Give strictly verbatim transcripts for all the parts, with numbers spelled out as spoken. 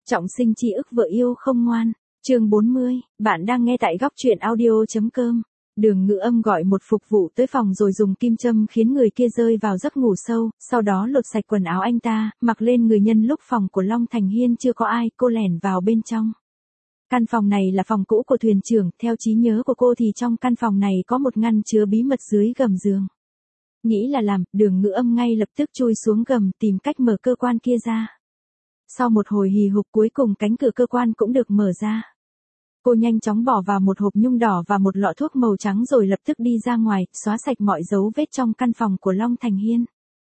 Trọng sinh chi ức vợ yêu không ngoan, chương bốn mươi, bạn đang nghe tại góc truyện audio.com. Đường Ngữ Âm gọi một phục vụ tới phòng rồi dùng kim châm khiến người kia rơi vào giấc ngủ sâu, sau đó lột sạch quần áo anh ta, mặc lên người nhân lúc phòng của Long Thành Hiên chưa có ai, cô lẻn vào bên trong. Căn phòng này là phòng cũ của thuyền trưởng, theo trí nhớ của cô thì trong căn phòng này có một ngăn chứa bí mật dưới gầm giường. Nghĩ là làm, Đường Ngữ Âm ngay lập tức chui xuống gầm tìm cách mở cơ quan kia ra. Sau một hồi hì hục cuối cùng cánh cửa cơ quan cũng được mở ra. Cô nhanh chóng bỏ vào một hộp nhung đỏ và một lọ thuốc màu trắng rồi lập tức đi ra ngoài, xóa sạch mọi dấu vết trong căn phòng của Long Thành Hiên.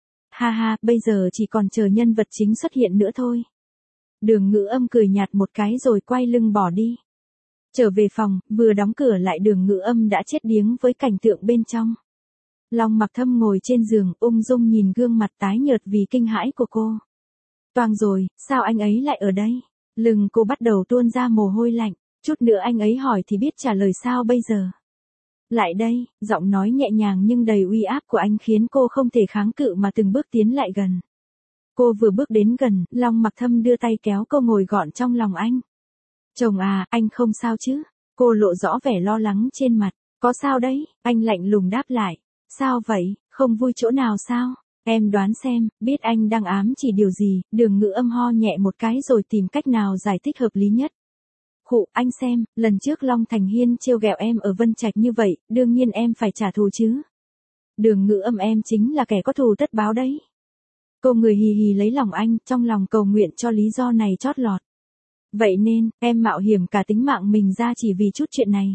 Ha ha, bây giờ chỉ còn chờ nhân vật chính xuất hiện nữa thôi. Đường Ngữ Âm cười nhạt một cái rồi quay lưng bỏ đi. Trở về phòng, vừa đóng cửa lại Đường Ngữ Âm đã chết điếng với cảnh tượng bên trong. Long Mặc Thâm ngồi trên giường, ung dung nhìn gương mặt tái nhợt vì kinh hãi của cô. Toang rồi, sao anh ấy lại ở đây? Lưng cô bắt đầu tuôn ra mồ hôi lạnh, chút nữa anh ấy hỏi thì biết trả lời sao bây giờ. Lại đây, giọng nói nhẹ nhàng nhưng đầy uy áp của anh khiến cô không thể kháng cự mà từng bước tiến lại gần. Cô vừa bước đến gần, Long Mặc Thâm đưa tay kéo cô ngồi gọn trong lòng anh. Chồng à, anh không sao chứ? Cô lộ rõ vẻ lo lắng trên mặt. Có sao đấy? Anh lạnh lùng đáp lại. Sao vậy, không vui chỗ nào sao? Em đoán xem, biết anh đang ám chỉ điều gì, Đường Ngữ Âm ho nhẹ một cái rồi tìm cách nào giải thích hợp lý nhất. Khụ, anh xem, lần trước Long Thành Hiên trêu ghẹo em ở Vân Trạch như vậy, đương nhiên em phải trả thù chứ. Đường Ngữ Âm em chính là kẻ có thù tất báo đấy. Cô người hì hì lấy lòng anh, trong lòng cầu nguyện cho lý do này chót lọt. Vậy nên, em mạo hiểm cả tính mạng mình ra chỉ vì chút chuyện này.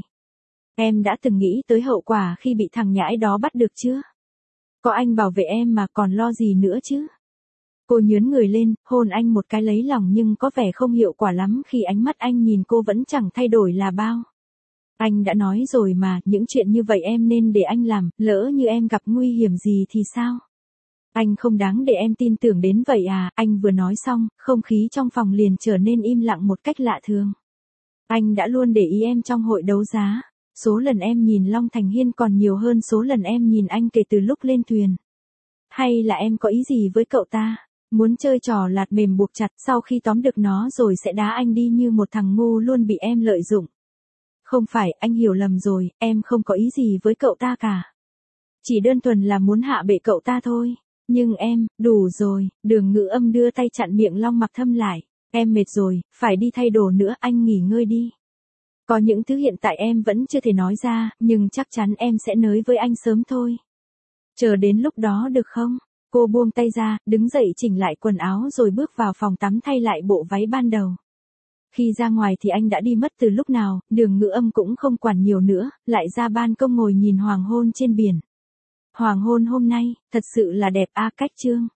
Em đã từng nghĩ tới hậu quả khi bị thằng nhãi đó bắt được chưa? Có anh bảo vệ em mà còn lo gì nữa chứ? Cô nhướn người lên, hôn anh một cái lấy lòng nhưng có vẻ không hiệu quả lắm khi ánh mắt anh nhìn cô vẫn chẳng thay đổi là bao. Anh đã nói rồi mà, những chuyện như vậy em nên để anh làm, lỡ như em gặp nguy hiểm gì thì sao? Anh không đáng để em tin tưởng đến vậy à? Anh vừa nói xong, không khí trong phòng liền trở nên im lặng một cách lạ thường. Anh đã luôn để ý em trong hội đấu giá. Số lần em nhìn Long Thành Hiên còn nhiều hơn số lần em nhìn anh kể từ lúc lên thuyền. Hay là em có ý gì với cậu ta? Muốn chơi trò lạt mềm buộc chặt sau khi tóm được nó rồi sẽ đá anh đi như một thằng ngu luôn bị em lợi dụng. Không phải, anh hiểu lầm rồi, em không có ý gì với cậu ta cả. Chỉ đơn thuần là muốn hạ bệ cậu ta thôi. Nhưng em, đủ rồi, Đường Ngữ Âm đưa tay chặn miệng Long Mặc Thâm lại. Em mệt rồi, phải đi thay đồ nữa, anh nghỉ ngơi đi. Có những thứ hiện tại em vẫn chưa thể nói ra, nhưng chắc chắn em sẽ nói với anh sớm thôi. Chờ đến lúc đó được không? Cô buông tay ra, đứng dậy chỉnh lại quần áo rồi bước vào phòng tắm thay lại bộ váy ban đầu. Khi ra ngoài thì anh đã đi mất từ lúc nào, Đường Ngữ Âm cũng không quản nhiều nữa, lại ra ban công ngồi nhìn hoàng hôn trên biển. Hoàng hôn hôm nay, thật sự là đẹp a cách chương.